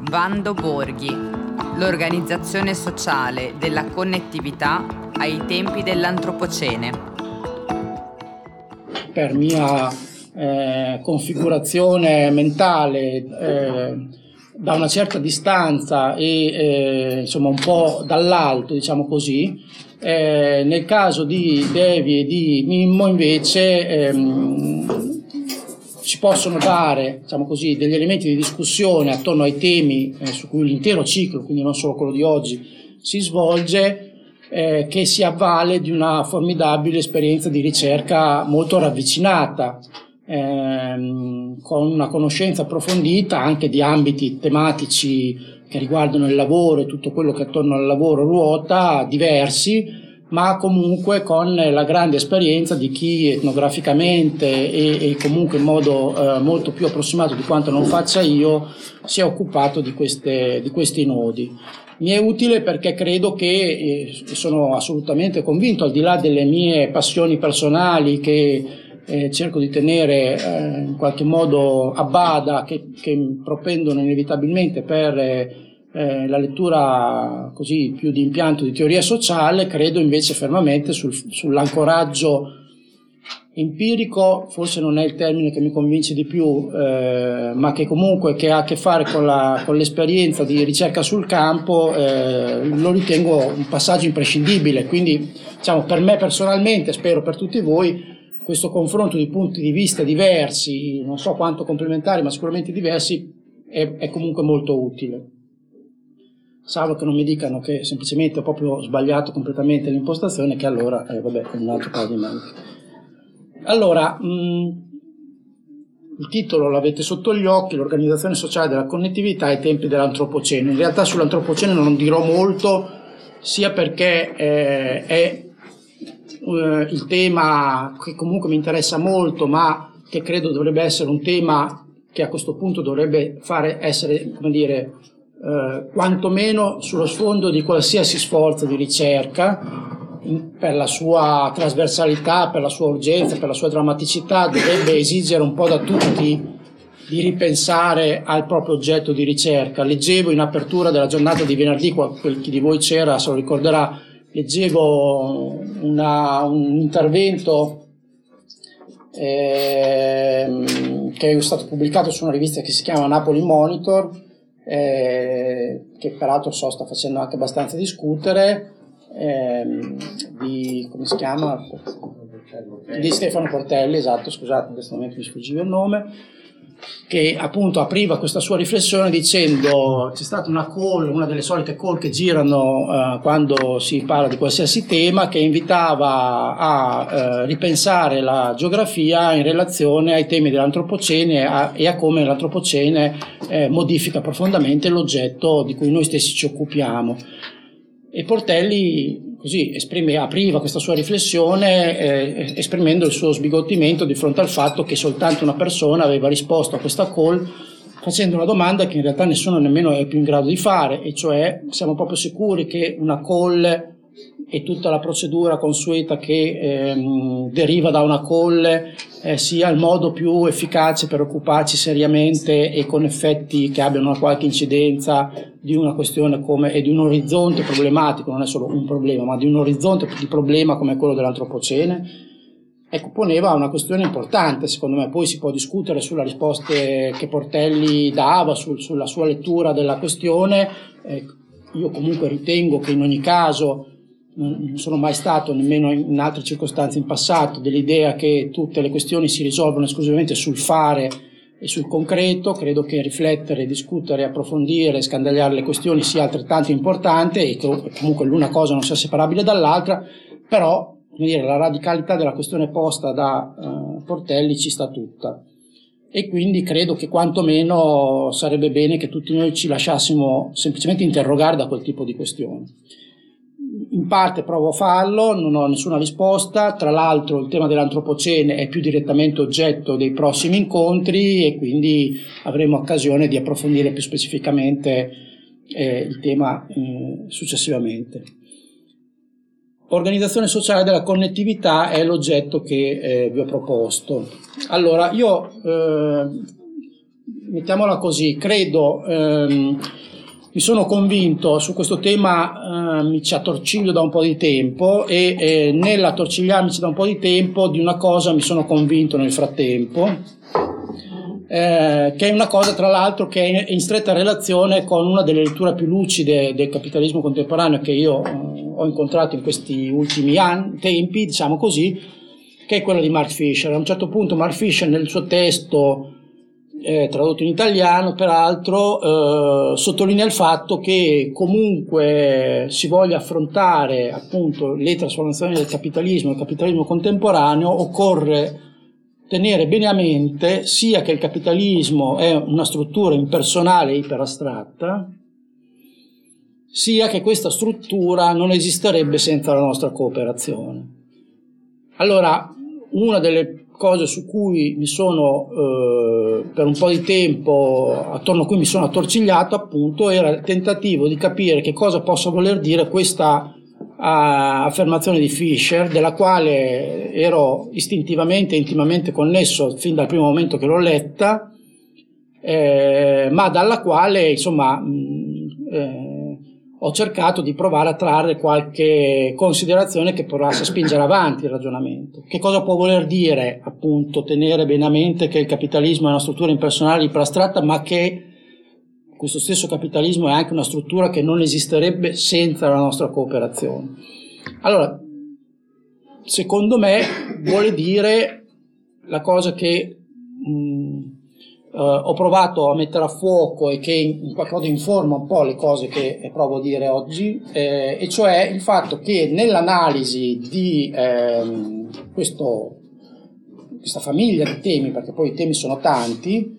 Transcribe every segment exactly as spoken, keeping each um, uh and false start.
Vando Borghi, l'organizzazione sociale della connettività ai tempi dell'Antropocene. Per mia eh, configurazione mentale, eh, da una certa distanza e eh, insomma un po' dall'alto, diciamo così, eh, nel caso di Devi e di Mimmo invece ehm, ci possono dare, diciamo così, degli elementi di discussione attorno ai temi eh, su cui l'intero ciclo, quindi non solo quello di oggi, si svolge, eh, che si avvale di una formidabile esperienza di ricerca molto ravvicinata, ehm, con una conoscenza approfondita anche di ambiti tematici che riguardano il lavoro e tutto quello che attorno al lavoro ruota, diversi, ma comunque con la grande esperienza di chi etnograficamente e, e comunque in modo eh, molto più approssimato di quanto non faccia io si è occupato di, queste, di questi nodi. Mi è utile perché credo che, eh, sono assolutamente convinto, al di là delle mie passioni personali che eh, cerco di tenere eh, in qualche modo a bada, che, che propendono inevitabilmente per eh, Eh, la lettura così più di impianto di teoria sociale, credo invece fermamente sul, sull'ancoraggio empirico, forse non è il termine che mi convince di più, eh, ma che comunque che ha a che fare con, la, con l'esperienza di ricerca sul campo, eh, lo ritengo un passaggio imprescindibile. Quindi diciamo, per me personalmente, spero per tutti voi, questo confronto di punti di vista diversi, non so quanto complementari, ma sicuramente diversi, è, è comunque molto utile. Salvo che non mi dicano che semplicemente ho proprio sbagliato completamente l'impostazione, che allora, eh, vabbè, è un altro paio di maniche. Allora, mh, il titolo l'avete sotto gli occhi, l'organizzazione sociale della connettività ai tempi dell'Antropocene. In realtà sull'Antropocene non dirò molto, sia perché eh, è eh, il tema che comunque mi interessa molto, ma che credo dovrebbe essere un tema che a questo punto dovrebbe fare essere, come dire, Eh, quantomeno sullo sfondo di qualsiasi sforzo di ricerca, in, per la sua trasversalità, per la sua urgenza, per la sua drammaticità, dovrebbe esigere un po' da tutti di ripensare al proprio oggetto di ricerca. Leggevo in apertura della giornata di venerdì, quel chi di voi c'era se lo ricorderà, leggevo una, un intervento eh, che è stato pubblicato su una rivista che si chiama Napoli Monitor, Eh, che peraltro so sta facendo anche abbastanza discutere, ehm, di come si chiama? Di Stefano Portelli, esatto, scusate, in questo momento mi sfuggiva il nome, che appunto apriva questa sua riflessione dicendo: c'è stata una call, una delle solite call che girano eh, quando si parla di qualsiasi tema, che invitava a eh, ripensare la geografia in relazione ai temi dell'Antropocene a, e a come l'Antropocene eh, modifica profondamente l'oggetto di cui noi stessi ci occupiamo. E Portelli così esprime, apriva questa sua riflessione eh, esprimendo il suo sbigottimento di fronte al fatto che soltanto una persona aveva risposto a questa call facendo una domanda che in realtà nessuno nemmeno è più in grado di fare, e cioè: siamo proprio sicuri che una call e tutta la procedura consueta che ehm, deriva da una call eh, sia il modo più efficace per occuparci seriamente e con effetti che abbiano una qualche incidenza di una questione come, e di un orizzonte problematico, non è solo un problema, ma di un orizzonte di problema come quello dell'Antropocene? Ecco, poneva una questione importante, secondo me. Poi si può discutere sulle risposte che Portelli dava, sul, sulla sua lettura della questione. Eh, io comunque ritengo che in ogni caso non sono mai stato, nemmeno in altre circostanze in passato, dell'idea che tutte le questioni si risolvono esclusivamente sul fare e sul concreto. Credo che riflettere, discutere, approfondire, scandagliare le questioni sia altrettanto importante e che comunque l'una cosa non sia separabile dall'altra, però come dire, la radicalità della questione posta da uh, Portelli ci sta tutta, e quindi credo che quantomeno sarebbe bene che tutti noi ci lasciassimo semplicemente interrogare da quel tipo di questioni. In parte provo a farlo, non ho nessuna risposta. Tra l'altro il tema dell'Antropocene è più direttamente oggetto dei prossimi incontri e quindi avremo occasione di approfondire più specificamente eh, il tema eh, successivamente. Organizzazione sociale della connettività è l'oggetto che eh, vi ho proposto. Allora, io eh, mettiamola così, credo, ehm, mi sono convinto su questo tema, eh, mi ci attorciglio da un po' di tempo e eh, nell'attorcigliarmici da un po' di tempo di una cosa mi sono convinto nel frattempo, eh, che è una cosa tra l'altro che è in stretta relazione con una delle letture più lucide del capitalismo contemporaneo che io eh, ho incontrato in questi ultimi anni, tempi, diciamo così, che è quella di Mark Fisher. A un certo punto Mark Fisher nel suo testo, eh, tradotto in italiano peraltro, eh, sottolinea il fatto che comunque si voglia affrontare appunto le trasformazioni del capitalismo, il capitalismo contemporaneo, occorre tenere bene a mente sia che il capitalismo è una struttura impersonale e iperastratta, sia che questa struttura non esisterebbe senza la nostra cooperazione. Allora, una delle cose su cui mi sono eh, per un po' di tempo, attorno a cui mi sono attorcigliato appunto, era il tentativo di capire che cosa possa voler dire questa uh, affermazione di Fisher, della quale ero istintivamente, intimamente connesso fin dal primo momento che l'ho letta, eh, ma dalla quale insomma mh, eh, ho cercato di provare a trarre qualche considerazione che provasse a spingere avanti il ragionamento. Che cosa può voler dire, appunto, tenere bene a mente che il capitalismo è una struttura impersonale iperastratta, ma che questo stesso capitalismo è anche una struttura che non esisterebbe senza la nostra cooperazione. Allora, secondo me vuole dire la cosa che mh, Uh, ho provato a mettere a fuoco e che in, in qualche modo informa un po' le cose che provo a dire oggi, eh, e cioè il fatto che nell'analisi di eh, questo, questa famiglia di temi, perché poi i temi sono tanti,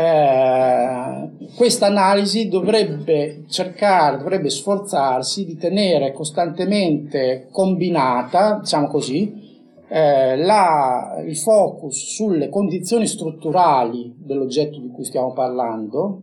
eh, questa analisi dovrebbe cercare, dovrebbe sforzarsi di tenere costantemente combinata, diciamo così, Eh, la, il focus sulle condizioni strutturali dell'oggetto di cui stiamo parlando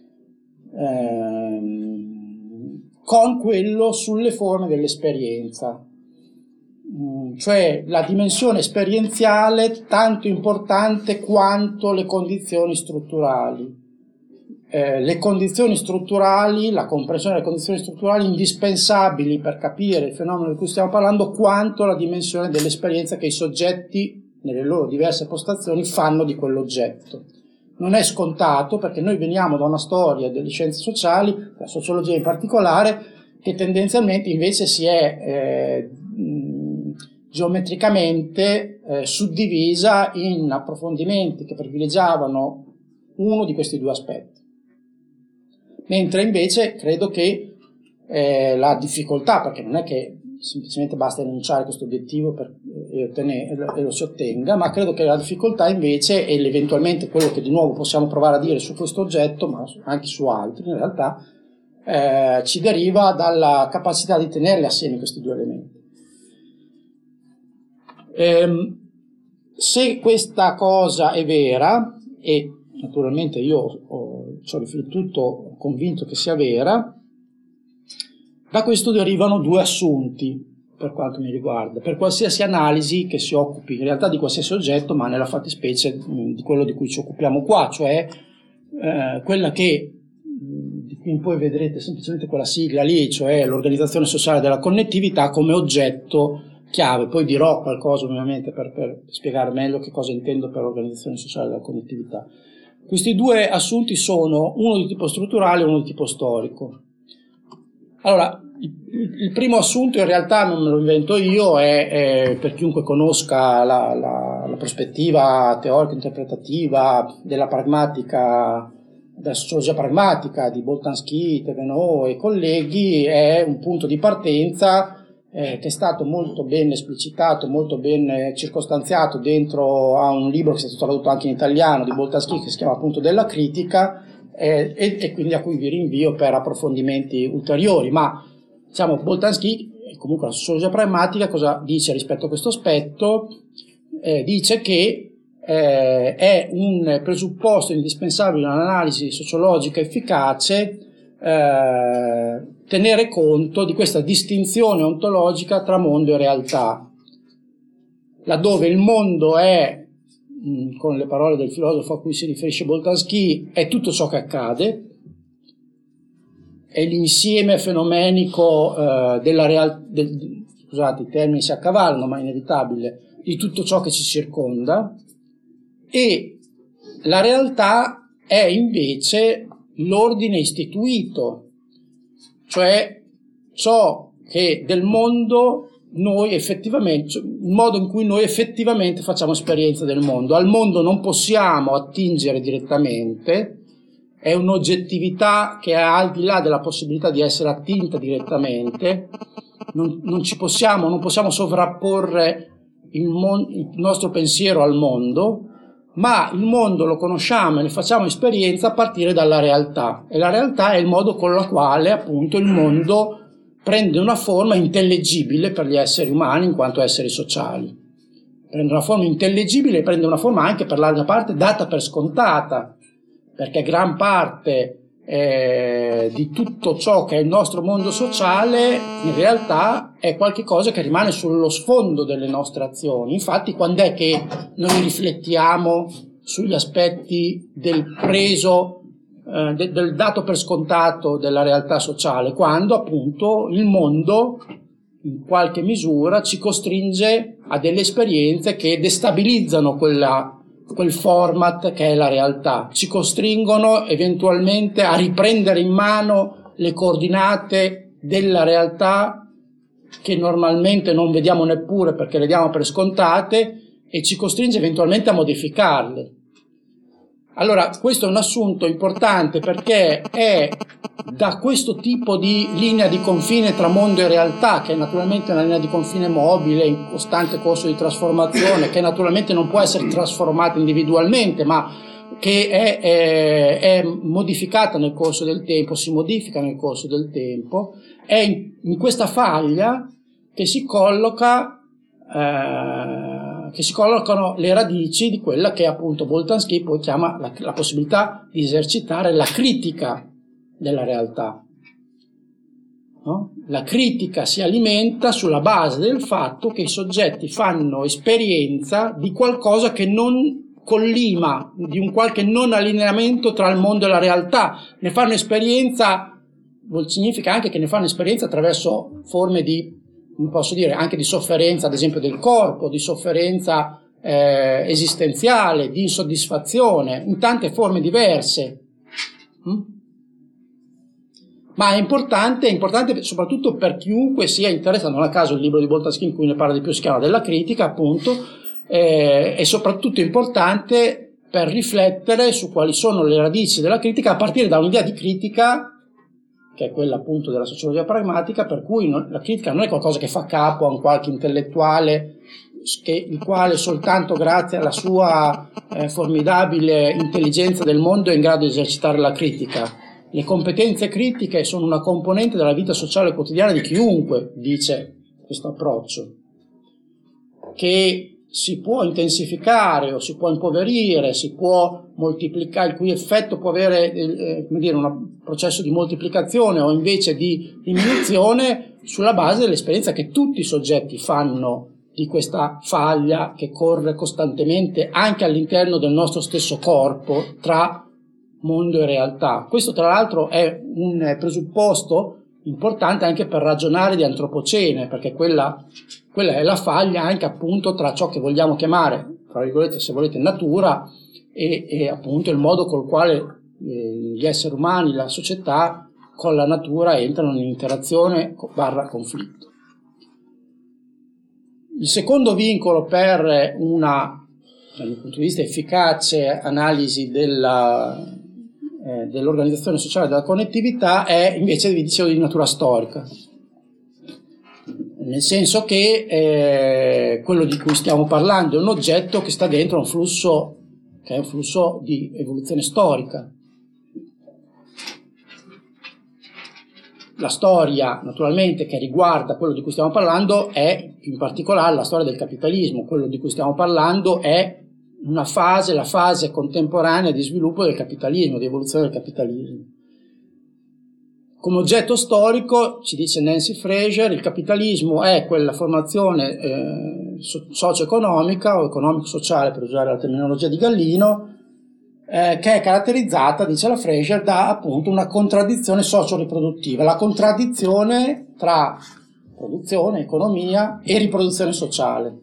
ehm, con quello sulle forme dell'esperienza, mm, cioè la dimensione esperienziale tanto importante quanto le condizioni strutturali. Eh, le condizioni strutturali, la comprensione delle condizioni strutturali indispensabili per capire il fenomeno di cui stiamo parlando, quanto la dimensione dell'esperienza che i soggetti nelle loro diverse postazioni fanno di quell'oggetto. Non è scontato, perché noi veniamo da una storia delle scienze sociali, la sociologia in particolare, che tendenzialmente invece si è eh, geometricamente eh, suddivisa in approfondimenti che privilegiavano uno di questi due aspetti. Mentre invece credo che eh, la difficoltà, perché non è che semplicemente basta enunciare questo obiettivo per, e, ottenere, e, lo, e lo si ottenga, ma credo che la difficoltà invece, e eventualmente quello che di nuovo possiamo provare a dire su questo oggetto, ma anche su altri in realtà, eh, ci deriva dalla capacità di tenerli assieme questi due elementi. Ehm, se questa cosa è vera, e naturalmente io ho, ci ho riflettuto, convinto che sia vera, da questo derivano due assunti per quanto mi riguarda, per qualsiasi analisi che si occupi in realtà di qualsiasi oggetto, ma nella fattispecie di quello di cui ci occupiamo qua, cioè eh, quella che di qui in poi vedrete semplicemente quella sigla lì, cioè l'organizzazione sociale della connettività come oggetto chiave. Poi dirò qualcosa ovviamente per, per spiegare meglio che cosa intendo per organizzazione sociale della connettività. Questi due assunti sono uno di tipo strutturale e uno di tipo storico. Allora, il, il primo assunto in realtà non me lo invento io, è, è per chiunque conosca la, la, la prospettiva teorico-interpretativa della pragmatica, della sociologia pragmatica di Boltanski, Thévenot e colleghi, è un punto di partenza Eh, che è stato molto ben esplicitato, molto ben circostanziato dentro a un libro che è stato tradotto anche in italiano di Boltanski, che si chiama appunto Della critica, eh, e, e quindi a cui vi rinvio per approfondimenti ulteriori. Ma diciamo, Boltanski, comunque la sociologia pragmatica, cosa dice rispetto a questo aspetto? Eh, dice che eh, è un presupposto indispensabile in un'analisi sociologica efficace eh, tenere conto di questa distinzione ontologica tra mondo e realtà, laddove il mondo è mh, con le parole del filosofo a cui si riferisce Boltanski, è tutto ciò che accade, è l'insieme fenomenico eh, della realtà, del, scusate i termini si accavallano ma è inevitabile, di tutto ciò che ci circonda, e la realtà è invece l'ordine istituito, cioè ciò che del mondo noi effettivamente, il modo in cui noi effettivamente facciamo esperienza del mondo. Al mondo non possiamo attingere direttamente, è un'oggettività che è al di là della possibilità di essere attinta direttamente, non, non ci possiamo, non possiamo sovrapporre il, mon- il nostro pensiero al mondo, ma il mondo lo conosciamo e ne facciamo esperienza a partire dalla realtà, e la realtà è il modo con la quale appunto il mondo prende una forma intellegibile per gli esseri umani in quanto esseri sociali. Prende una forma intellegibile e prende una forma anche per larga parte data per scontata, perché gran parte eh, di tutto ciò che è il nostro mondo sociale in realtà è qualcosa che rimane sullo sfondo delle nostre azioni. Infatti, quando è che noi riflettiamo sugli aspetti del preso, eh, de, del dato per scontato della realtà sociale? Quando appunto il mondo in qualche misura ci costringe a delle esperienze che destabilizzano quella quel format che è la realtà, ci costringono eventualmente a riprendere in mano le coordinate della realtà che normalmente non vediamo neppure perché le diamo per scontate, e ci costringe eventualmente a modificarle. Allora, questo è un assunto importante perché è da questo tipo di linea di confine tra mondo e realtà, che è naturalmente una linea di confine mobile, in costante corso di trasformazione, che naturalmente non può essere trasformata individualmente, ma che è, è, è modificata nel corso del tempo, si modifica nel corso del tempo, è in, in questa faglia che si colloca eh, che si collocano le radici di quella che appunto Boltanski poi chiama la, la possibilità di esercitare la critica della realtà. No? La critica si alimenta sulla base del fatto che i soggetti fanno esperienza di qualcosa che non collima, di un qualche non allineamento tra il mondo e la realtà. Ne fanno esperienza, significa anche che ne fanno esperienza attraverso forme di, come posso dire, anche di sofferenza, ad esempio del corpo, di sofferenza eh, esistenziale, di insoddisfazione, in tante forme diverse. Mm? Ma è importante, è importante soprattutto per chiunque sia interessato, non a caso il libro di Boltanski in cui ne parla di più si chiama Della critica, appunto, eh, è soprattutto importante per riflettere su quali sono le radici della critica a partire da un'idea di critica che è quella appunto della sociologia pragmatica, per cui non, la critica non è qualcosa che fa capo a un qualche intellettuale che, il quale soltanto grazie alla sua eh, formidabile intelligenza del mondo è in grado di esercitare la critica. Le competenze critiche sono una componente della vita sociale quotidiana di chiunque, dice questo approccio, che si può intensificare o si può impoverire, si può moltiplicare, il cui effetto può avere eh, come dire, un processo di moltiplicazione o invece di diminuzione sulla base dell'esperienza che tutti i soggetti fanno di questa faglia che corre costantemente anche all'interno del nostro stesso corpo tra mondo e realtà. Questo tra l'altro è un presupposto importante anche per ragionare di antropocene, perché quella, quella è la faglia anche appunto tra ciò che vogliamo chiamare, tra virgolette, se volete, natura e, e appunto il modo col quale eh, gli esseri umani, la società con la natura entrano in interazione barra conflitto. Il secondo vincolo per una, dal mio punto di vista, efficace analisi della Eh, dell'organizzazione sociale della connettività è invece, vi dicevo, di natura storica, nel senso che eh, quello di cui stiamo parlando è un oggetto che sta dentro un flusso che è un flusso di evoluzione storica. La storia, naturalmente, che riguarda quello di cui stiamo parlando è in particolare la storia del capitalismo. Quello di cui stiamo parlando è una fase, la fase contemporanea di sviluppo del capitalismo, di evoluzione del capitalismo. Come oggetto storico, ci dice Nancy Fraser, il capitalismo è quella formazione eh, socio-economica o economico-sociale, per usare la terminologia di Gallino, eh, che è caratterizzata, dice la Fraser, da appunto una contraddizione socio-riproduttiva, la contraddizione tra produzione, economia e riproduzione sociale.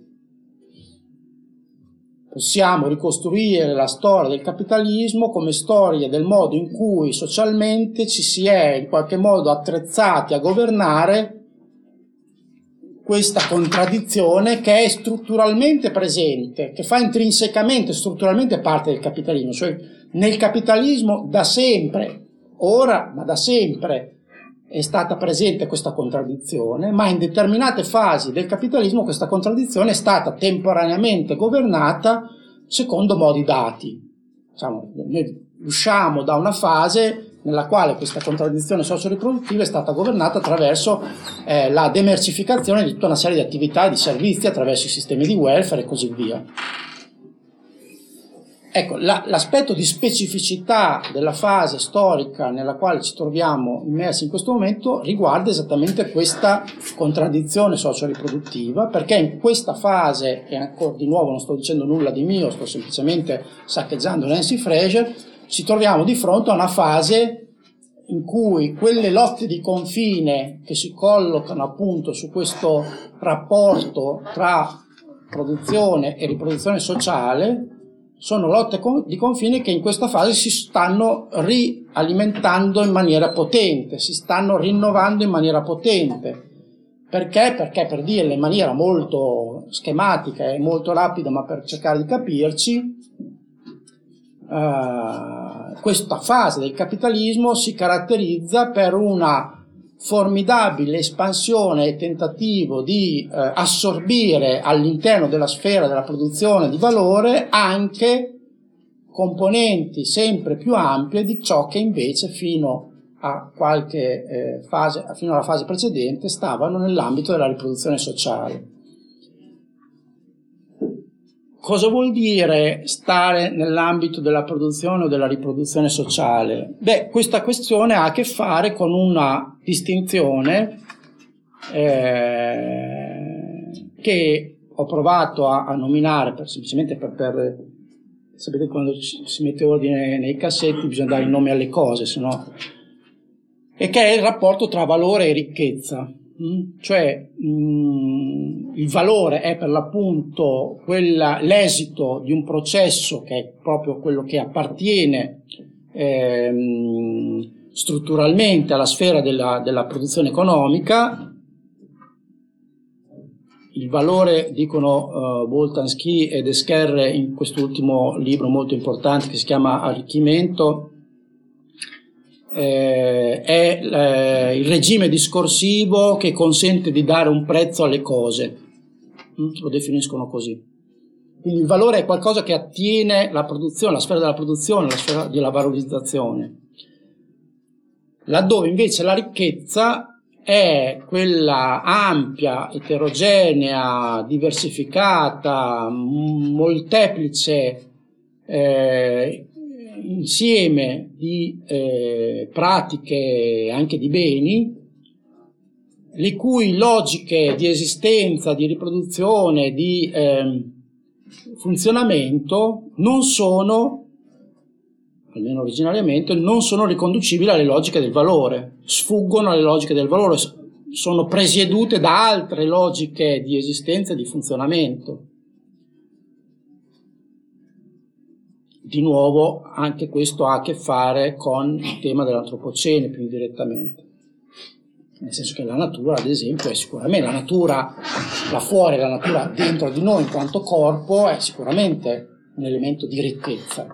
Possiamo ricostruire la storia del capitalismo come storia del modo in cui socialmente ci si è in qualche modo attrezzati a governare questa contraddizione che è strutturalmente presente, che fa intrinsecamente, strutturalmente parte del capitalismo. Cioè nel capitalismo da sempre, ora, ma da sempre è stata presente questa contraddizione, ma in determinate fasi del capitalismo questa contraddizione è stata temporaneamente governata secondo modi dati. Diciamo, noi usciamo da una fase nella quale questa contraddizione socio-riproduttiva è stata governata attraverso eh, la demercificazione di tutta una serie di attività e di servizi, attraverso i sistemi di welfare e così via. Ecco, la, l'aspetto di specificità della fase storica nella quale ci troviamo immersi in questo momento riguarda esattamente questa contraddizione socio-riproduttiva, perché in questa fase, e ancora di nuovo non sto dicendo nulla di mio, sto semplicemente saccheggiando Nancy Fraser, ci troviamo di fronte a una fase in cui quelle lotte di confine che si collocano appunto su questo rapporto tra produzione e riproduzione sociale sono lotte di confine che in questa fase si stanno rialimentando in maniera potente, si stanno rinnovando in maniera potente. Perché? Perché, per dirle in maniera molto schematica e molto rapida, ma per cercare di capirci, Uh, questa fase del capitalismo si caratterizza per una formidabile espansione e tentativo di uh, assorbire all'interno della sfera della produzione di valore anche componenti sempre più ampie di ciò che invece fino a qualche eh, fase, fino alla fase precedente stavano nell'ambito della riproduzione sociale. Cosa vuol dire stare nell'ambito della produzione o della riproduzione sociale? Beh, questa questione ha a che fare con una distinzione eh, che ho provato a, a nominare per, semplicemente per, per sapete quando ci, si mette ordine nei cassetti bisogna dare il nome alle cose, se no, e che è il rapporto tra valore e ricchezza. Cioè mh, il valore è per l'appunto quella, l'esito di un processo che è proprio quello che appartiene ehm, strutturalmente alla sfera della, della produzione economica. Il valore, dicono uh, Boltanski ed Esquerre in quest'ultimo libro molto importante che si chiama Arricchimento, Eh, è eh, il regime discorsivo che consente di dare un prezzo alle cose, mm? Lo definiscono così. Quindi il valore è qualcosa che attiene la produzione, la sfera della produzione, la sfera della valorizzazione, laddove invece la ricchezza è quella ampia, eterogenea, diversificata, molteplice eh, insieme di eh, pratiche, anche di beni, le cui logiche di esistenza, di riproduzione, di eh, funzionamento non sono, almeno originariamente, non sono riconducibili alle logiche del valore, sfuggono alle logiche del valore, sono presiedute da altre logiche di esistenza e di funzionamento. Di nuovo, anche questo ha a che fare con il tema dell'antropocene più direttamente. Nel senso che la natura, ad esempio, è sicuramente la natura là fuori, la natura dentro di noi in quanto corpo, è sicuramente un elemento di ricchezza.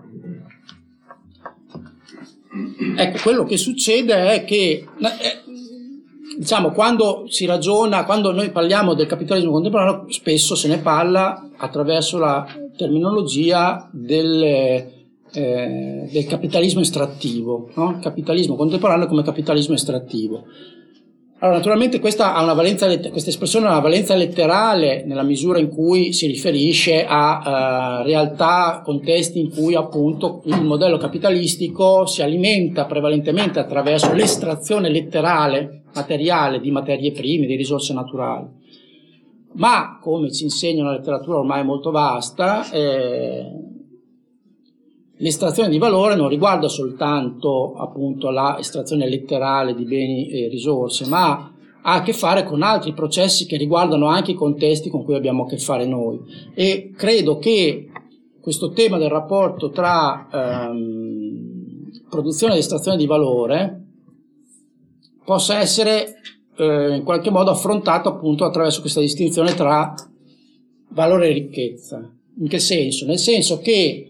Ecco, quello che succede è che, diciamo, quando si ragiona, quando noi parliamo del capitalismo contemporaneo, spesso se ne parla attraverso la terminologia del, eh, del capitalismo estrattivo, no? Capitalismo contemporaneo come capitalismo estrattivo. Allora, naturalmente questa, ha una valenza, questa espressione ha una valenza letterale nella misura in cui si riferisce a uh, realtà, contesti in cui appunto il modello capitalistico si alimenta prevalentemente attraverso l'estrazione letterale, materiale, di materie prime, di risorse naturali. Ma, come ci insegna una letteratura ormai molto vasta, eh, l'estrazione di valore non riguarda soltanto appunto la estrazione letterale di beni e risorse, ma ha a che fare con altri processi che riguardano anche i contesti con cui abbiamo a che fare noi. E credo che questo tema del rapporto tra ehm, produzione ed estrazione di valore possa essere eh, in qualche modo affrontato appunto attraverso questa distinzione tra valore e ricchezza. In che senso? Nel senso che,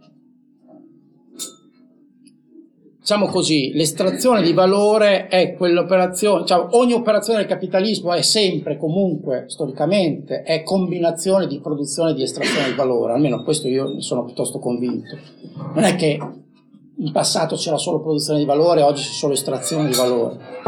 diciamo così, l'estrazione di valore è quell'operazione, cioè ogni operazione del capitalismo è sempre, comunque, storicamente, è combinazione di produzione e di estrazione di valore, almeno questo io ne sono piuttosto convinto. Non è che in passato c'era solo produzione di valore, oggi c'è solo estrazione di valore.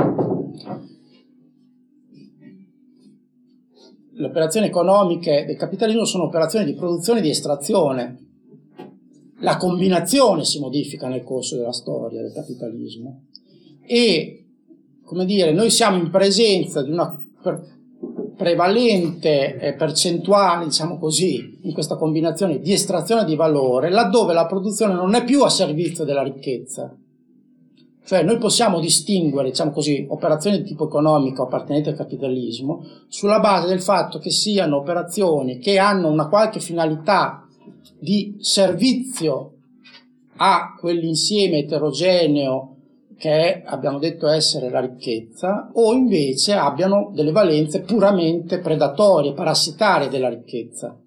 Le operazioni economiche del capitalismo sono operazioni di produzione e di estrazione. La combinazione si modifica nel corso della storia del capitalismo e, come dire, noi siamo in presenza di una prevalente percentuale, diciamo così, in questa combinazione di estrazione di valore, laddove la produzione non è più a servizio della ricchezza. Cioè noi possiamo distinguere, diciamo così, operazioni di tipo economico appartenenti al capitalismo sulla base del fatto che siano operazioni che hanno una qualche finalità di servizio a quell'insieme eterogeneo che è, abbiamo detto essere la ricchezza, o invece abbiano delle valenze puramente predatorie, parassitarie della ricchezza.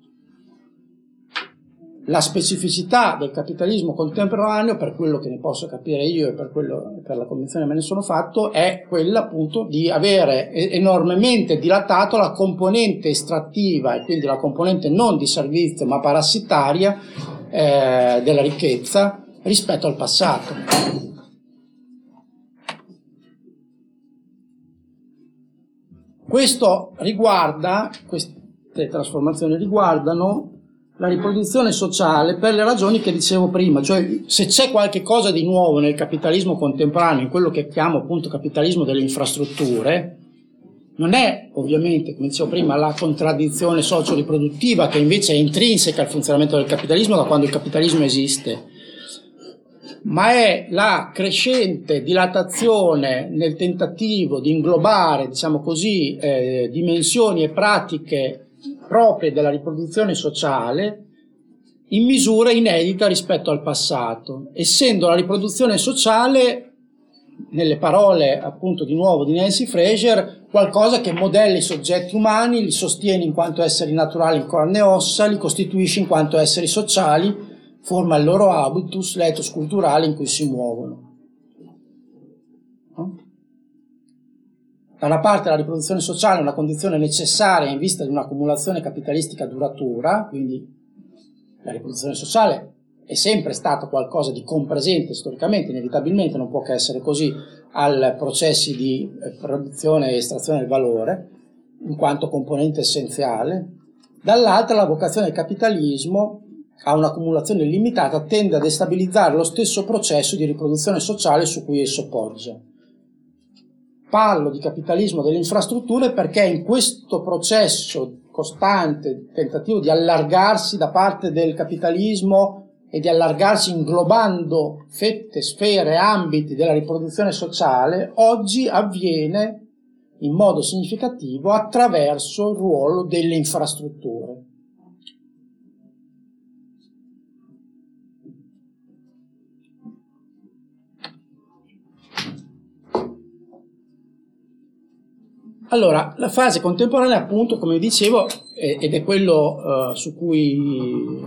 La specificità del capitalismo contemporaneo, per quello che ne posso capire io e per, quello, per la convinzione che me ne sono fatto, è quella appunto di avere enormemente dilatato la componente estrattiva e quindi la componente non di servizio ma parassitaria eh, della ricchezza rispetto al passato. Questo riguarda, queste trasformazioni riguardano la riproduzione sociale per le ragioni che dicevo prima, cioè se c'è qualche cosa di nuovo nel capitalismo contemporaneo, in quello che chiamo appunto capitalismo delle infrastrutture, non è ovviamente, come dicevo prima, la contraddizione socio-riproduttiva che invece è intrinseca al funzionamento del capitalismo da quando il capitalismo esiste, ma è la crescente dilatazione nel tentativo di inglobare, diciamo così, eh, dimensioni e pratiche proprie della riproduzione sociale in misura inedita rispetto al passato, essendo la riproduzione sociale, nelle parole appunto di nuovo di Nancy Fraser, qualcosa che modella i soggetti umani, li sostiene in quanto esseri naturali in carne e ossa, li costituisce in quanto esseri sociali, forma il loro habitus, l'ethos culturale in cui si muovono. Da una parte la riproduzione sociale è una condizione necessaria in vista di un'accumulazione capitalistica duratura, quindi la riproduzione sociale è sempre stata qualcosa di compresente storicamente, inevitabilmente non può che essere così, ai processi di produzione e estrazione del valore, in quanto componente essenziale. Dall'altra la vocazione del capitalismo a un'accumulazione illimitata tende a destabilizzare lo stesso processo di riproduzione sociale su cui esso poggia. Parlo di capitalismo delle infrastrutture perché in questo processo costante, tentativo di allargarsi da parte del capitalismo e di allargarsi inglobando fette, sfere, ambiti della riproduzione sociale, oggi avviene in modo significativo attraverso il ruolo delle infrastrutture. Allora, la fase contemporanea, appunto, come dicevo, ed è quello uh, su cui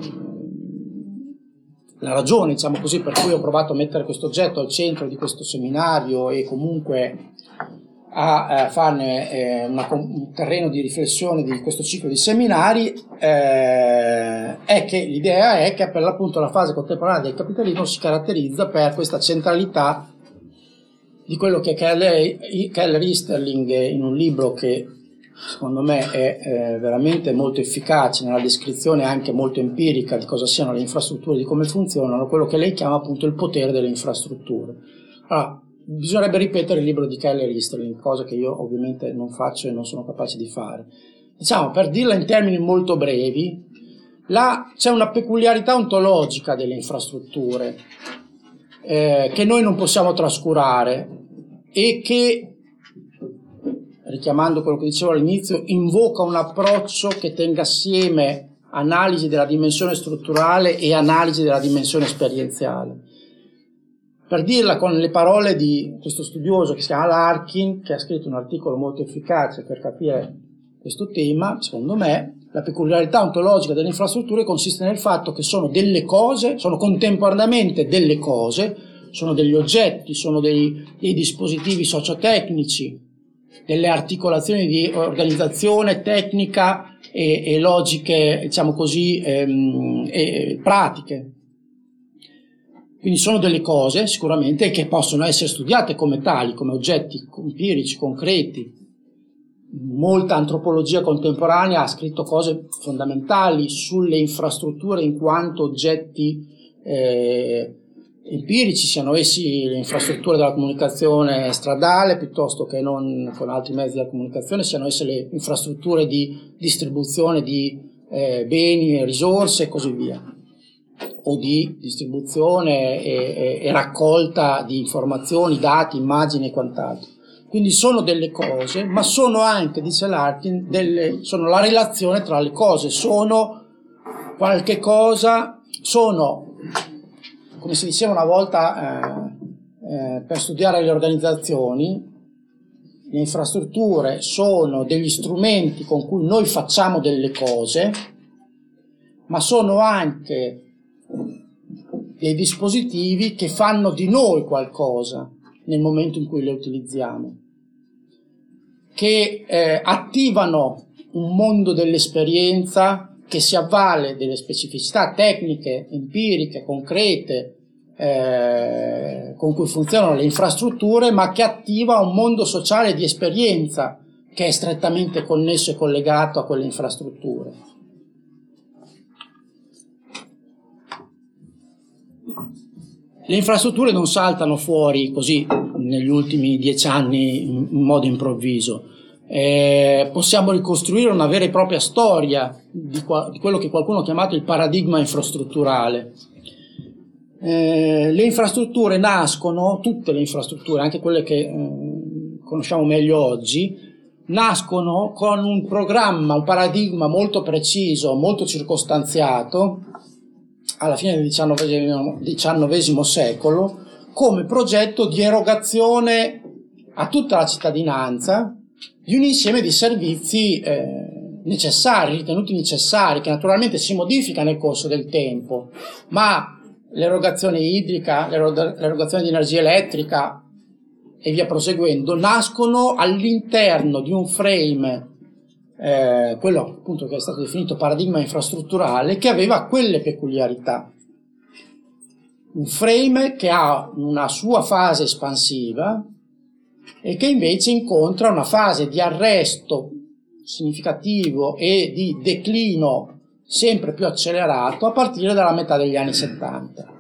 la ragione, diciamo così, per cui ho provato a mettere questo oggetto al centro di questo seminario e comunque a, a farne eh, una, un terreno di riflessione di questo ciclo di seminari, eh, è che l'idea è che per l'appunto la fase contemporanea del capitalismo si caratterizza per questa centralità di quello che Keller Easterling, in un libro che secondo me è eh, veramente molto efficace nella descrizione anche molto empirica di cosa siano le infrastrutture, di come funzionano, quello che lei chiama appunto il potere delle infrastrutture. Allora, bisognerebbe ripetere il libro di Keller Easterling, cosa che io ovviamente non faccio e non sono capace di fare. diciamo, per dirla in termini molto brevi, là c'è una peculiarità ontologica delle infrastrutture eh, che noi non possiamo trascurare e che, richiamando quello che dicevo all'inizio, invoca un approccio che tenga assieme analisi della dimensione strutturale e analisi della dimensione esperienziale. Per dirla con le parole di questo studioso che si chiama Larkin, che ha scritto un articolo molto efficace per capire questo tema, secondo me, la peculiarità ontologica delle infrastrutture consiste nel fatto che sono delle cose, sono contemporaneamente delle cose, sono degli oggetti, sono dei, dei dispositivi sociotecnici, delle articolazioni di organizzazione tecnica e, e logiche, diciamo così, ehm, e pratiche. Quindi sono delle cose sicuramente che possono essere studiate come tali, come oggetti empirici, concreti. Molta antropologia contemporanea ha scritto cose fondamentali sulle infrastrutture in quanto oggetti eh, empirici, siano essi le infrastrutture della comunicazione stradale piuttosto che non con altri mezzi di comunicazione, siano esse le infrastrutture di distribuzione di eh, beni e risorse e così via, o di distribuzione e, e, e raccolta di informazioni, dati, immagini e quant'altro. Quindi sono delle cose, ma sono anche, dice Larkin, delle, sono la relazione tra le cose, sono qualche cosa, sono, come si diceva una volta eh, eh, per studiare le organizzazioni, le infrastrutture sono degli strumenti con cui noi facciamo delle cose, ma sono anche dei dispositivi che fanno di noi qualcosa nel momento in cui le utilizziamo, che eh, attivano un mondo dell'esperienza che si avvale delle specificità tecniche, empiriche, concrete eh, con cui funzionano le infrastrutture, ma che attiva un mondo sociale di esperienza che è strettamente connesso e collegato a quelle infrastrutture. Le infrastrutture non saltano fuori così negli ultimi dieci anni in modo improvviso. Eh, possiamo ricostruire una vera e propria storia di, qua, di quello che qualcuno ha chiamato il paradigma infrastrutturale. Eh, le infrastrutture nascono, tutte le infrastrutture, anche quelle che eh, conosciamo meglio oggi, nascono con un programma, un paradigma molto preciso, molto circostanziato, alla fine del diciannovesimo secolo, come progetto di erogazione a tutta la cittadinanza di un insieme di servizi eh, necessari, ritenuti necessari, che naturalmente si modifica nel corso del tempo, ma l'erogazione idrica, l'erogazione di energia elettrica e via proseguendo, nascono all'interno di un frame, eh, quello appunto che è stato definito paradigma infrastrutturale, che aveva quelle peculiarità. Un frame che ha una sua fase espansiva e che invece incontra una fase di arresto significativo e di declino sempre più accelerato a partire dalla metà degli anni settanta.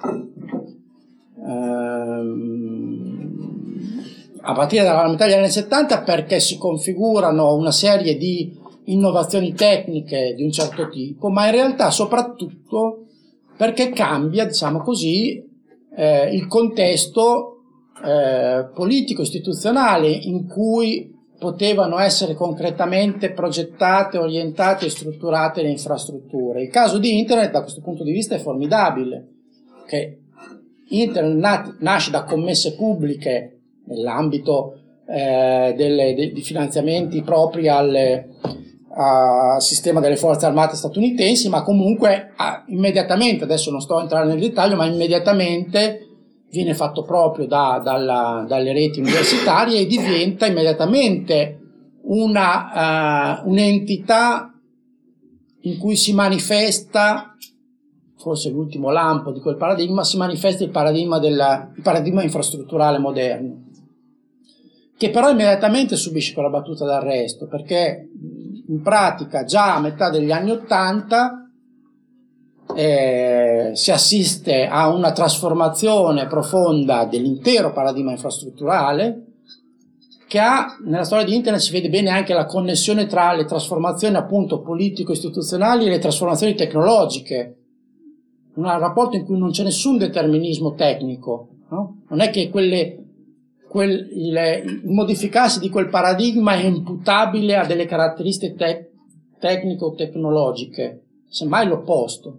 Ehm, a partire dalla metà degli anni settanta perché si configurano una serie di innovazioni tecniche di un certo tipo, ma in realtà soprattutto perché cambia, diciamo così, eh, il contesto eh, politico-istituzionale in cui potevano essere concretamente progettate, orientate e strutturate le infrastrutture. Il caso di Internet da questo punto di vista è formidabile, che Internet nat- nasce da commesse pubbliche nell'ambito eh, delle, de- di finanziamenti propri alle al sistema delle forze armate statunitensi, ma comunque ah, immediatamente, adesso non sto a entrare nel dettaglio, ma immediatamente viene fatto proprio da, dalla, dalle reti universitarie e diventa immediatamente una, uh, un'entità in cui si manifesta, forse l'ultimo lampo di quel paradigma, si manifesta il paradigma, della, il paradigma infrastrutturale moderno, che però immediatamente subisce quella battuta d'arresto, perché in pratica già a metà degli anni Ottanta eh, si assiste a una trasformazione profonda dell'intero paradigma infrastrutturale che ha, nella storia di internet si vede bene anche la connessione tra le trasformazioni appunto politico-istituzionali e le trasformazioni tecnologiche, un rapporto in cui non c'è nessun determinismo tecnico, no? Non è che quelle, quel, il, il modificarsi di quel paradigma è imputabile a delle caratteristiche te, tecniche o tecnologiche, semmai l'opposto.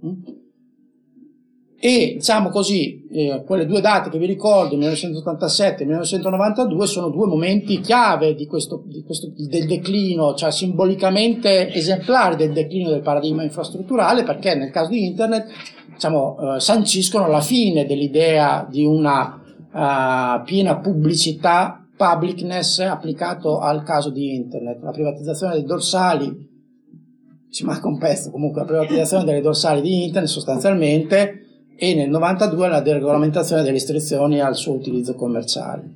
E diciamo così, eh, quelle due date che vi ricordo, millenovecentottantasette e millenovecentonovantadue, sono due momenti chiave di questo, di questo, del declino, cioè simbolicamente esemplari del declino del paradigma infrastrutturale, perché nel caso di internet, diciamo, eh, sanciscono la fine dell'idea di una uh, piena pubblicità, publicness applicato al caso di internet. La privatizzazione dei dorsali, ci manca un pezzo comunque, la privatizzazione delle dorsali di internet sostanzialmente, e nel novantadue la deregolamentazione delle restrizioni al suo utilizzo commerciale.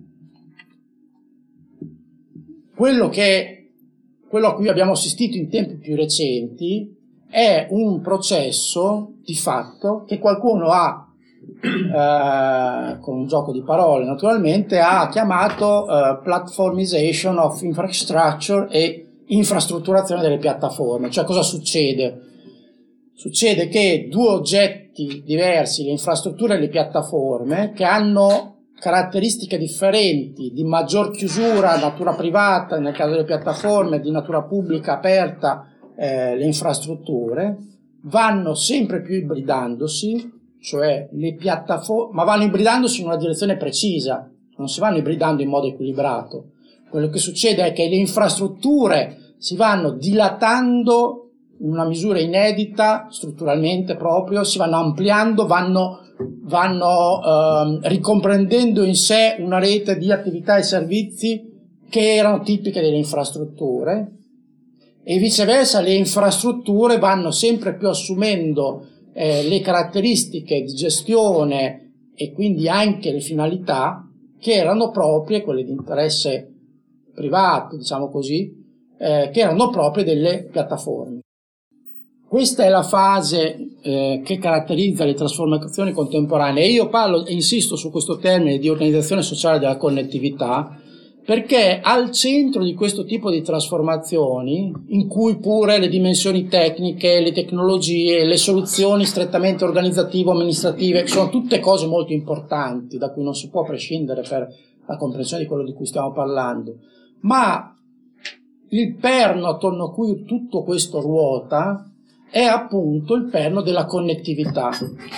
Quello, che, quello a cui abbiamo assistito in tempi più recenti è un processo di fatto che qualcuno ha, eh, con un gioco di parole naturalmente, ha chiamato eh, platformization of infrastructure e infrastrutturazione delle piattaforme. Cioè, cosa succede? Succede che due oggetti diversi, le infrastrutture e le piattaforme, che hanno caratteristiche differenti, di maggior chiusura, natura privata nel caso delle piattaforme, di natura pubblica aperta, eh, le infrastrutture, vanno sempre più ibridandosi, cioè le piattaforme, ma vanno ibridandosi in una direzione precisa, non si vanno ibridando in modo equilibrato. Quello che succede è che le infrastrutture si vanno dilatando in una misura inedita, strutturalmente proprio, si vanno ampliando, vanno, vanno eh, ricomprendendo in sé una rete di attività e servizi che erano tipiche delle infrastrutture, e viceversa le infrastrutture vanno sempre più assumendo eh, le caratteristiche di gestione e quindi anche le finalità che erano proprie, quelle di interesse privato, diciamo così, eh, che erano proprie delle piattaforme. Questa è la fase eh, che caratterizza le trasformazioni contemporanee, e io parlo e insisto su questo termine di organizzazione sociale della connettività perché al centro di questo tipo di trasformazioni, in cui pure le dimensioni tecniche, le tecnologie, le soluzioni strettamente organizzativo-amministrative sono tutte cose molto importanti da cui non si può prescindere per la comprensione di quello di cui stiamo parlando, ma il perno attorno a cui tutto questo ruota è appunto il perno della connettività.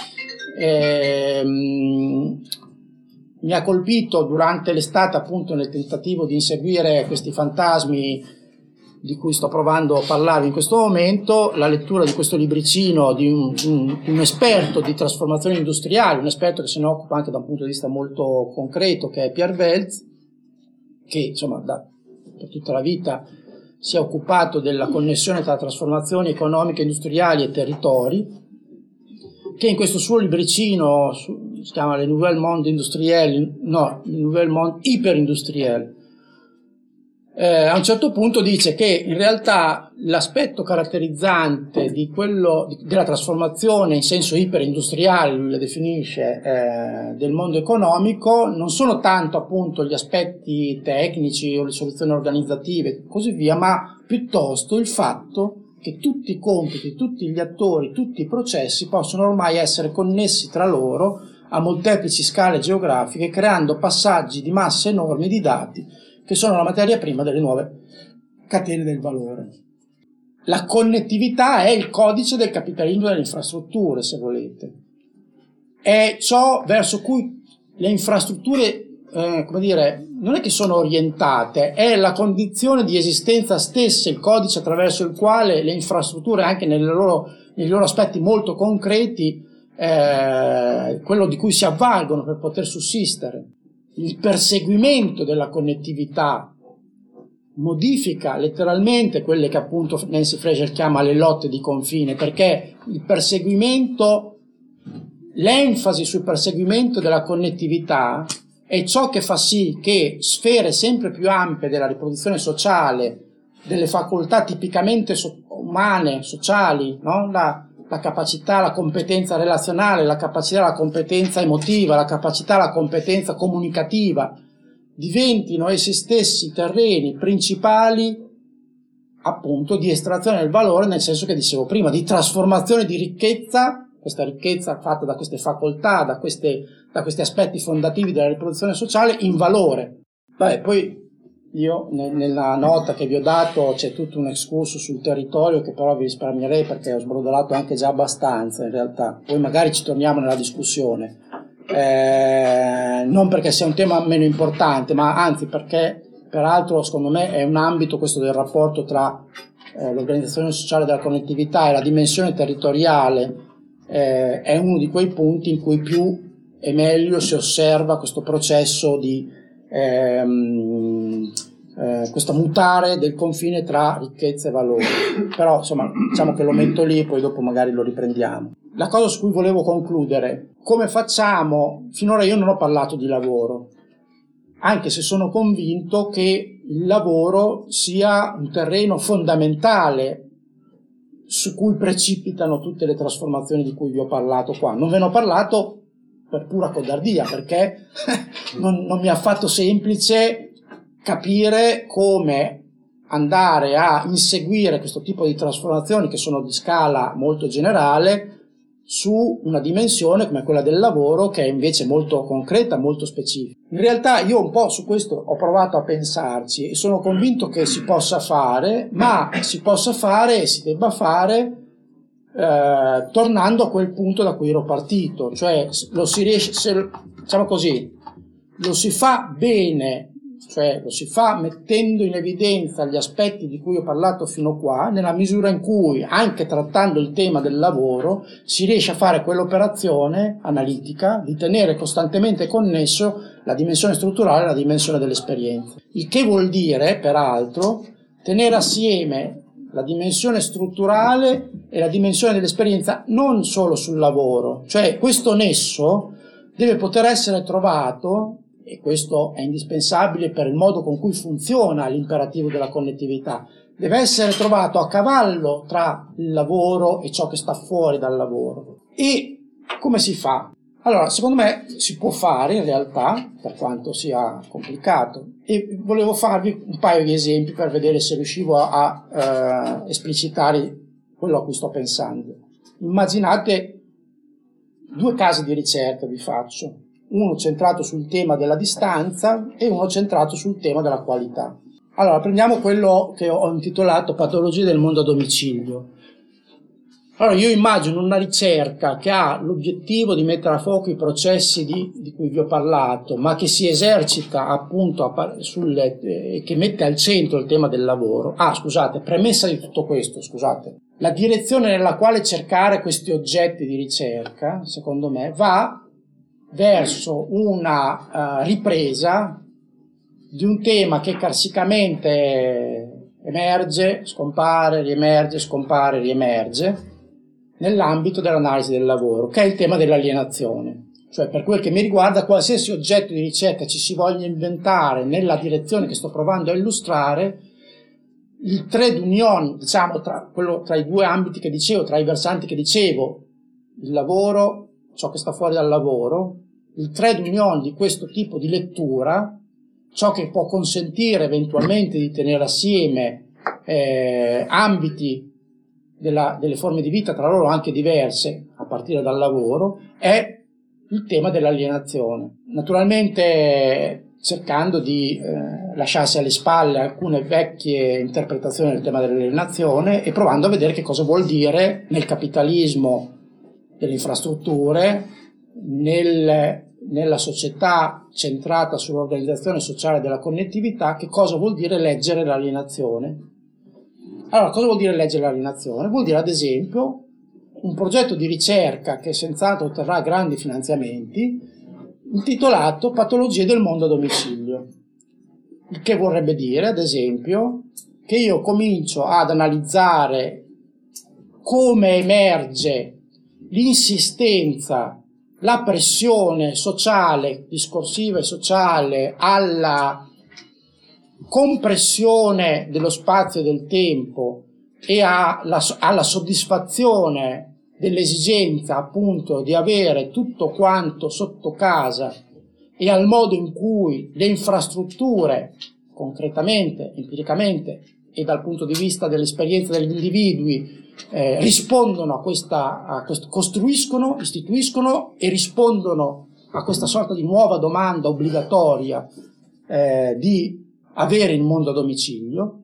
Ehm, mi ha colpito durante l'estate, appunto nel tentativo di inseguire questi fantasmi di cui sto provando a parlare in questo momento, la lettura di questo libricino di un, un, un esperto di trasformazione industriale, un esperto che se ne occupa anche da un punto di vista molto concreto, che è Pierre Welz, che insomma da, per tutta la vita si è occupato della connessione tra trasformazioni economiche, industriali e territori, che in questo suo libricino, si chiama Le Nouvelles Monde Industrielles, no, Le Nouvelles Monde Iperindustrielles, eh, a un certo punto dice che in realtà l'aspetto caratterizzante di quello, della trasformazione in senso iperindustriale, lui la definisce, eh, del mondo economico, non sono tanto appunto gli aspetti tecnici o le soluzioni organizzative e così via, ma piuttosto il fatto che tutti i compiti, tutti gli attori, tutti i processi possono ormai essere connessi tra loro a molteplici scale geografiche, creando passaggi di masse enormi di dati che sono la materia prima delle nuove catene del valore. La connettività è il codice del capitalismo delle infrastrutture, se volete. È ciò verso cui le infrastrutture, eh, come dire, non è che sono orientate, è la condizione di esistenza stessa, il codice attraverso il quale le infrastrutture, anche nelle loro, nei loro aspetti molto concreti, eh, quello di cui si avvalgono per poter sussistere. Il perseguimento della connettività modifica letteralmente quelle che appunto Nancy Fraser chiama le lotte di confine, perché il perseguimento, l'enfasi sul perseguimento della connettività è ciò che fa sì che sfere sempre più ampie della riproduzione sociale, delle facoltà tipicamente so- umane, sociali, no? la, la capacità, la competenza relazionale, la capacità, la competenza emotiva, la capacità, la competenza comunicativa, diventino essi stessi terreni principali appunto di estrazione del valore, nel senso che dicevo prima, di trasformazione di ricchezza, questa ricchezza fatta da queste facoltà, da, queste, da questi aspetti fondativi della riproduzione sociale, in valore. Beh, poi io nella nota che vi ho dato c'è tutto un excursus sul territorio che però vi risparmierei perché ho sbrodolato anche già abbastanza in realtà, poi magari ci torniamo nella discussione, eh, non perché sia un tema meno importante, ma anzi perché peraltro secondo me è un ambito questo del rapporto tra eh, l'organizzazione sociale della connettività e la dimensione territoriale, eh, è uno di quei punti in cui più e meglio si osserva questo processo di Ehm, eh, questo mutare del confine tra ricchezza e valore. Però insomma diciamo che lo metto lì e poi dopo magari lo riprendiamo. La cosa su cui volevo concludere: come facciamo? Finora io non ho parlato di lavoro, anche se sono convinto che il lavoro sia un terreno fondamentale su cui precipitano tutte le trasformazioni di cui vi ho parlato qua. Non ve ne ho parlato per pura codardia, perché non, non mi è affatto semplice capire come andare a inseguire questo tipo di trasformazioni che sono di scala molto generale su una dimensione come quella del lavoro, che è invece molto concreta, molto specifica. In realtà io un po' su questo ho provato a pensarci e sono convinto che si possa fare, ma si possa fare e si debba fare Eh, tornando a quel punto da cui ero partito, cioè lo si riesce, se, diciamo così, lo si fa bene, cioè lo si fa mettendo in evidenza gli aspetti di cui ho parlato fino qua, nella misura in cui, anche trattando il tema del lavoro, si riesce a fare quell'operazione analitica di tenere costantemente connesso la dimensione strutturale e la dimensione dell'esperienza, il che vuol dire peraltro tenere assieme la dimensione strutturale e la dimensione dell'esperienza non solo sul lavoro, cioè questo nesso deve poter essere trovato, e questo è indispensabile per il modo con cui funziona l'imperativo della connettività, deve essere trovato a cavallo tra il lavoro e ciò che sta fuori dal lavoro. E come si fa? Allora, secondo me si può fare in realtà, per quanto sia complicato, e volevo farvi un paio di esempi per vedere se riuscivo a, a eh, esplicitare quello a cui sto pensando. Immaginate due casi di ricerca, vi faccio, uno centrato sul tema della distanza e uno centrato sul tema della qualità. Allora, prendiamo quello che ho intitolato Patologie del mondo a domicilio. Allora, io immagino una ricerca che ha l'obiettivo di mettere a fuoco i processi di, di cui vi ho parlato, ma che si esercita appunto a, sulle, eh, che mette al centro il tema del lavoro. Ah, scusate, premessa di tutto questo, scusate. La direzione nella quale cercare questi oggetti di ricerca, secondo me, va verso una uh, ripresa di un tema che carsicamente emerge, scompare, riemerge, scompare, riemerge, nell'ambito dell'analisi del lavoro, che è il tema dell'alienazione. Cioè, per quel che mi riguarda, qualsiasi oggetto di ricerca ci si voglia inventare nella direzione che sto provando a illustrare, il trade union, diciamo, tra, quello, tra i due ambiti che dicevo, tra i versanti che dicevo, il lavoro, ciò che sta fuori dal lavoro, il trade union di questo tipo di lettura, ciò che può consentire eventualmente di tenere assieme eh, ambiti Della, delle forme di vita tra loro anche diverse a partire dal lavoro, è il tema dell'alienazione. Naturalmente cercando di eh, lasciarsi alle spalle alcune vecchie interpretazioni del tema dell'alienazione e provando a vedere che cosa vuol dire nel capitalismo delle infrastrutture, nel, nella società centrata sull'organizzazione sociale della connettività, che cosa vuol dire leggere l'alienazione. Allora, cosa vuol dire leggere l'alienazione? Vuol dire, ad esempio, un progetto di ricerca che senz'altro otterrà grandi finanziamenti, intitolato Patologie del mondo a domicilio. Il che vorrebbe dire, ad esempio, che io comincio ad analizzare come emerge l'insistenza, la pressione sociale, discorsiva e sociale alla compressione dello spazio e del tempo e alla, alla soddisfazione dell'esigenza appunto di avere tutto quanto sotto casa e al modo in cui le infrastrutture, concretamente, empiricamente e dal punto di vista dell'esperienza degli individui, eh, rispondono a questa, a questo, costruiscono, istituiscono e rispondono a questa sorta di nuova domanda obbligatoria eh, di avere il mondo a domicilio.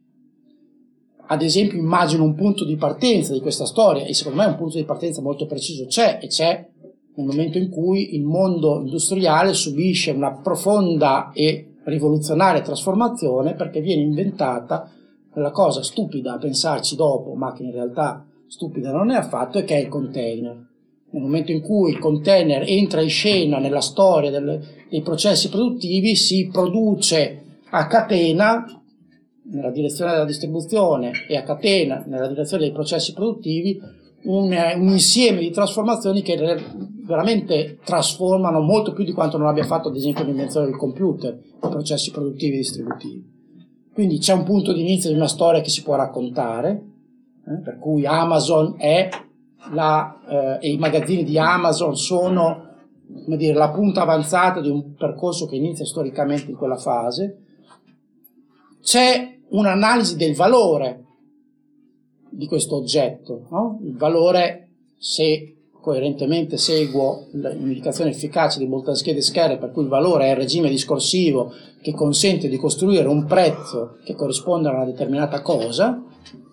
Ad esempio, immagino un punto di partenza di questa storia, e secondo me un punto di partenza molto preciso c'è, e c'è nel momento in cui il mondo industriale subisce una profonda e rivoluzionaria trasformazione, perché viene inventata quella cosa stupida a pensarci dopo, ma che in realtà stupida non è affatto, e che è il container. Nel momento in cui il container entra in scena nella storia del, dei processi produttivi, si produce a catena nella direzione della distribuzione e a catena nella direzione dei processi produttivi un, un insieme di trasformazioni che veramente trasformano molto più di quanto non abbia fatto ad esempio l'invenzione del computer, i processi produttivi e distributivi. Quindi c'è un punto di inizio di una storia che si può raccontare, eh, per cui Amazon è la, eh, e i magazzini di Amazon sono, come dire, la punta avanzata di un percorso che inizia storicamente in quella fase. C'è un'analisi del valore di questo oggetto, no? Il valore, se coerentemente seguo l'indicazione efficace di Boltanski-Descheres, per cui il valore è il regime discorsivo che consente di costruire un prezzo che corrisponde a una determinata cosa,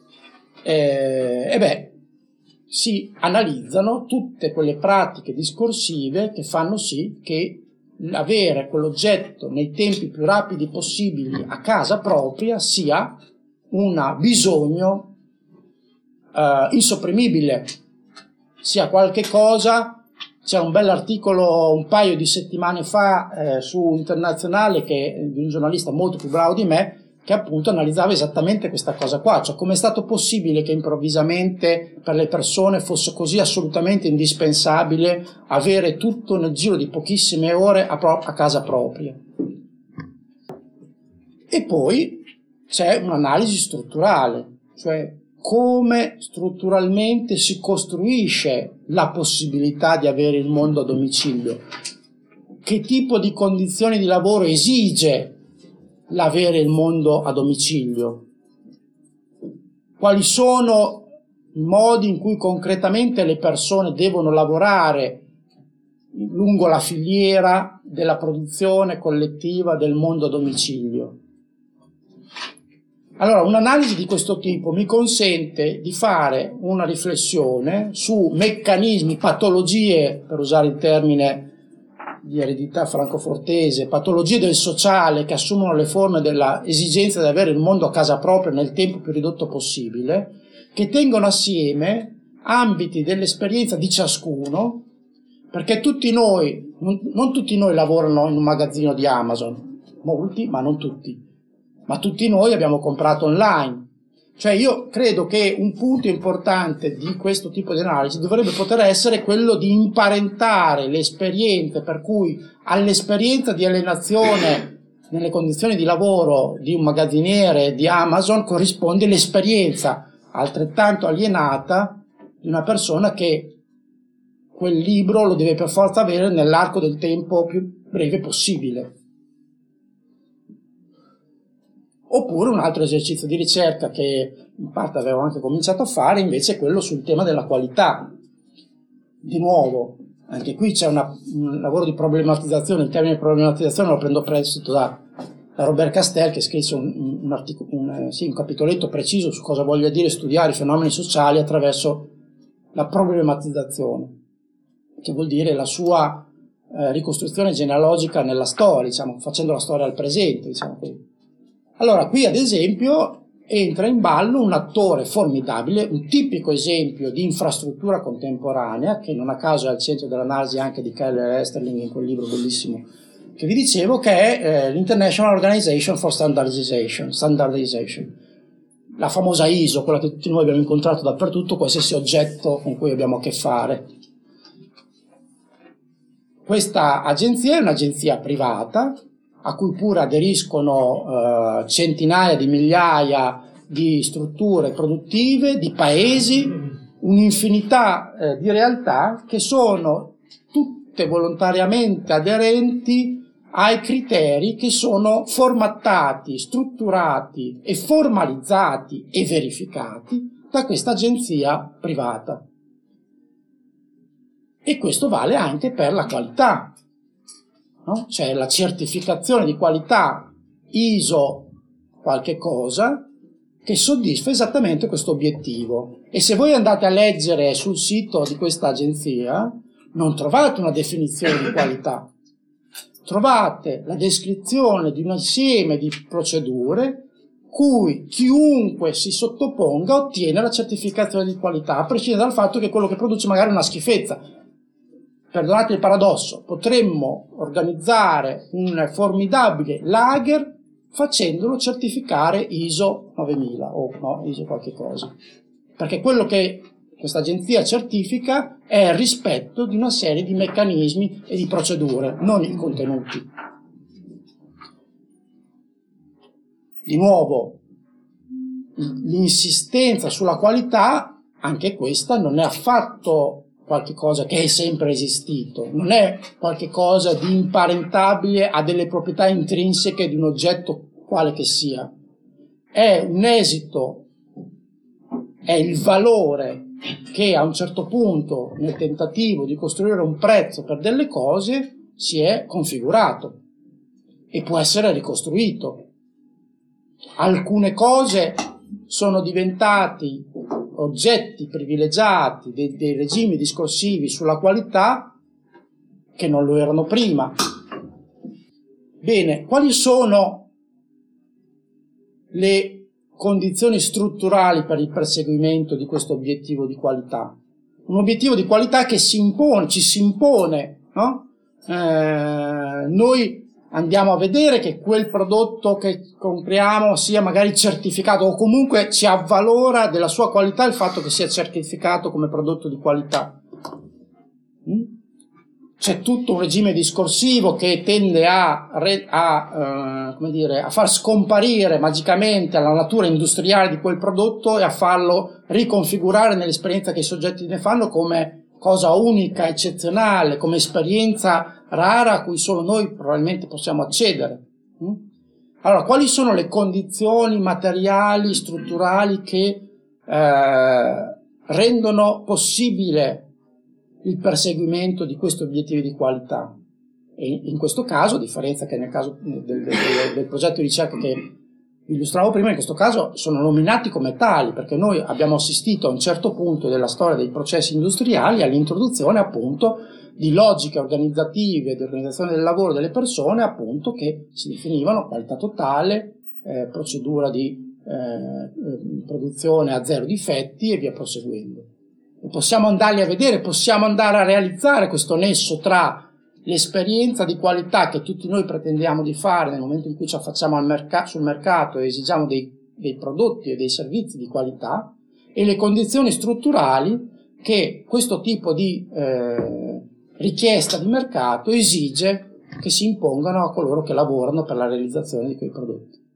eh, e beh, si analizzano tutte quelle pratiche discorsive che fanno sì che avere quell'oggetto nei tempi più rapidi possibili a casa propria sia un bisogno eh, insopprimibile, sia qualche cosa. C'è un bell'articolo un paio di settimane fa eh, su Internazionale che, di un giornalista molto più bravo di me, che appunto analizzava esattamente questa cosa qua, cioè come è stato possibile che improvvisamente per le persone fosse così assolutamente indispensabile avere tutto nel giro di pochissime ore a, pro- a casa propria. E poi c'è un'analisi strutturale, cioè come strutturalmente si costruisce la possibilità di avere il mondo a domicilio, che tipo di condizioni di lavoro esige l'avere il mondo a domicilio, quali sono i modi in cui concretamente le persone devono lavorare lungo la filiera della produzione collettiva del mondo a domicilio. Allora, un'analisi di questo tipo mi consente di fare una riflessione su meccanismi, patologie, per usare il termine di eredità francofortese, patologie del sociale che assumono le forme della esigenza di avere il mondo a casa propria nel tempo più ridotto possibile, che tengono assieme ambiti dell'esperienza di ciascuno, perché tutti noi, non, non tutti noi lavorano in un magazzino di Amazon, molti, ma non tutti, ma tutti noi abbiamo comprato online. Cioè io credo che un punto importante di questo tipo di analisi dovrebbe poter essere quello di imparentare le esperienze, per cui all'esperienza di alienazione nelle condizioni di lavoro di un magazziniere di Amazon corrisponde l'esperienza altrettanto alienata di una persona che quel libro lo deve per forza avere nell'arco del tempo più breve possibile. Oppure un altro esercizio di ricerca che in parte avevo anche cominciato a fare invece è quello sul tema della qualità. Di nuovo, anche qui c'è una, un lavoro di problematizzazione. Il termine problematizzazione lo prendo prestito da, da Robert Castel, che scrisse un, un, articolo, un, sì, un capitoletto preciso su cosa voglia dire studiare i fenomeni sociali attraverso la problematizzazione, che vuol dire la sua eh, ricostruzione genealogica nella storia, diciamo, facendo la storia al presente, diciamo così. Allora, qui ad esempio entra in ballo un attore formidabile, un tipico esempio di infrastruttura contemporanea, che non a caso è al centro dell'analisi anche di Keller Esterling in quel libro bellissimo che vi dicevo, che è eh, l'International Organization for Standardization, Standardization, la famosa I S O, quella che tutti noi abbiamo incontrato dappertutto, qualsiasi oggetto con cui abbiamo a che fare. Questa agenzia è un'agenzia privata, a cui pure aderiscono eh, centinaia di migliaia di strutture produttive, di paesi, un'infinità eh, di realtà che sono tutte tutte volontariamente aderenti ai criteri che sono formattati, strutturati e formalizzati e verificati da questa agenzia privata. E questo vale anche per la qualità, no? C'è la certificazione di qualità I S O qualche cosa che soddisfa esattamente questo obiettivo. E se voi andate a leggere sul sito di questa agenzia, non trovate una definizione di qualità, trovate la descrizione di un insieme di procedure cui chiunque si sottoponga ottiene la certificazione di qualità, a prescindere dal fatto che quello che produce magari è una schifezza. Perdonate il paradosso, potremmo organizzare un formidabile lager facendolo certificare I S O novemila o no, I S O qualche cosa, perché quello che questa agenzia certifica è il rispetto di una serie di meccanismi e di procedure, non i contenuti. Di nuovo, l'insistenza sulla qualità, anche questa non è affatto qualche cosa che è sempre esistito, non è qualche cosa di imparentabile a delle proprietà intrinseche di un oggetto quale che sia. È un esito, è il valore che a un certo punto nel tentativo di costruire un prezzo per delle cose si è configurato e può essere ricostruito. Alcune cose sono diventati oggetti privilegiati dei, dei regimi discorsivi sulla qualità che non lo erano prima. Bene, quali sono le condizioni strutturali per il perseguimento di questo obiettivo di qualità? Un obiettivo di qualità che si impone, ci si impone, no? Eh, noi andiamo a vedere che quel prodotto che compriamo sia magari certificato o comunque ci avvalora della sua qualità il fatto che sia certificato come prodotto di qualità. Mm? C'è tutto un regime discorsivo che tende a, a, uh, come dire, a far scomparire magicamente la natura industriale di quel prodotto e a farlo riconfigurare nell'esperienza che i soggetti ne fanno come cosa unica, eccezionale, come esperienza rara a cui solo noi probabilmente possiamo accedere. Allora, quali sono le condizioni materiali, strutturali che eh, rendono possibile il perseguimento di questi obiettivi di qualità? E in questo caso, a differenza che nel caso del, del, del progetto di ricerca che illustravo prima, in questo caso sono nominati come tali, perché noi abbiamo assistito a un certo punto della storia dei processi industriali all'introduzione appunto di logiche organizzative, di organizzazione del lavoro delle persone, appunto, che si definivano qualità totale, eh, procedura di eh, produzione a zero difetti e via proseguendo. E possiamo andarli a vedere, possiamo andare a realizzare questo nesso tra l'esperienza di qualità che tutti noi pretendiamo di fare nel momento in cui ci affacciamo al merc- sul mercato e esigiamo dei, dei prodotti e dei servizi di qualità, e le condizioni strutturali che questo tipo di eh, richiesta di mercato esige che si impongano a coloro che lavorano per la realizzazione di quei prodotti.